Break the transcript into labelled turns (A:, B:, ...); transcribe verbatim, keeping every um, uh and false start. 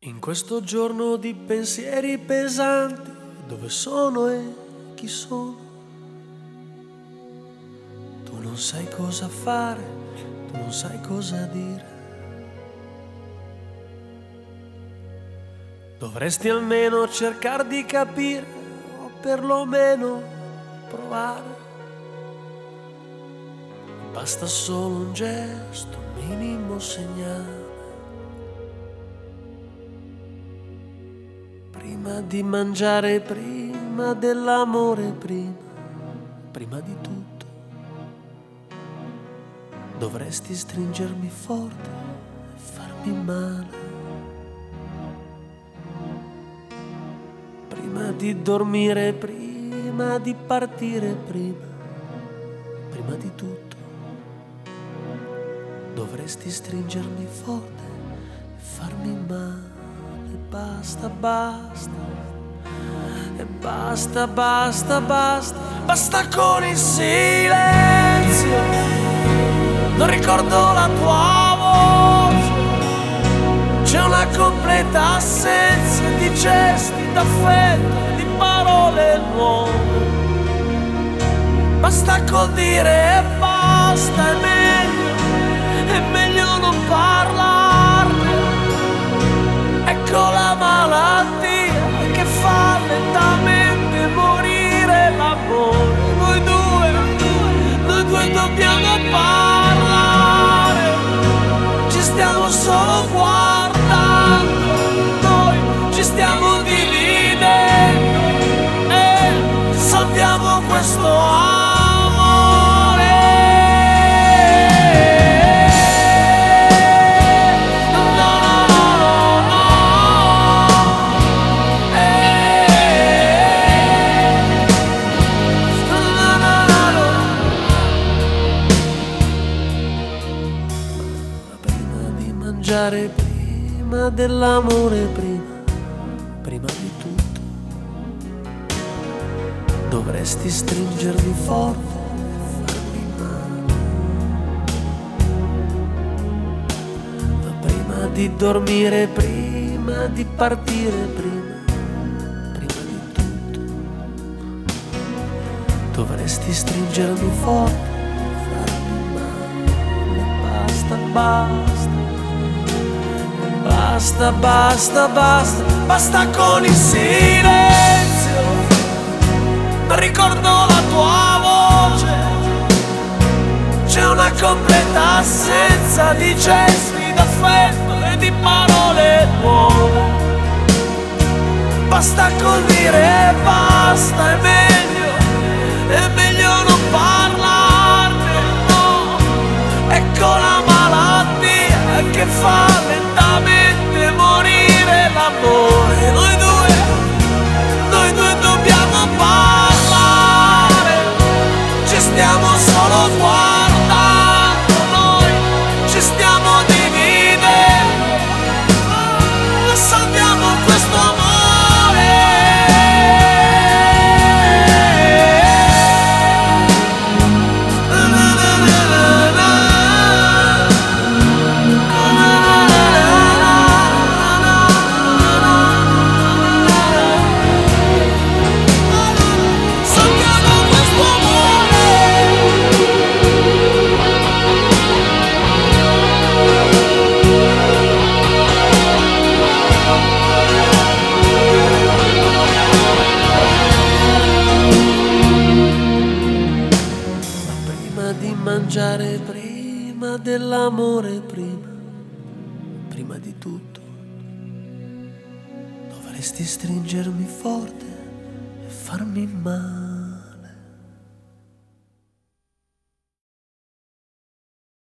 A: In questo giorno di pensieri pesanti, dove sono e chi sono? Tu non sai cosa fare, tu non sai cosa dire. Dovresti almeno cercare di capire, o perlomeno provare. Basta solo un gesto, un minimo segnale. Prima di mangiare, prima dell'amore, prima, prima di tutto, dovresti stringermi forte e farmi male. Prima di dormire, prima di partire, prima, prima di tutto, dovresti stringermi forte e farmi male. Basta, basta, e basta, basta, basta, basta con il silenzio. Non ricordo la tua voce, c'è una completa assenza di gesti d'affetto e di parole nuove. Basta col dire e basta, è meglio, è meglio non parlarne. Ecco la malattia che fa lentamente morire l'amore. Noi due, noi due dobbiamo parlare. Ci stiamo solo guardando, noi ci stiamo dividendo e salviamo questo amore. Mangiare prima dell'amore, prima, prima di tutto, dovresti stringermi forte e farmi male. Ma prima di dormire, prima di partire, prima, prima di tutto, dovresti stringermi forte e farmi male. Basta, basta. Basta, basta, basta, basta con il silenzio. Non ricordo la tua voce, c'è una completa assenza di gesti d'affetto e di parole nuove. Basta col dire basta, è meglio, è meglio non parlarne, no. Ecco la malattia che fa lentamente morire l'amore. Noi due, noi due dobbiamo parlare. Ci stiamo solo guardando, noi ci stiamo dividendo. Salviamo questo amore. Mangiare prima dell'amore, prima, prima di tutto, dovresti stringermi forte e farmi male.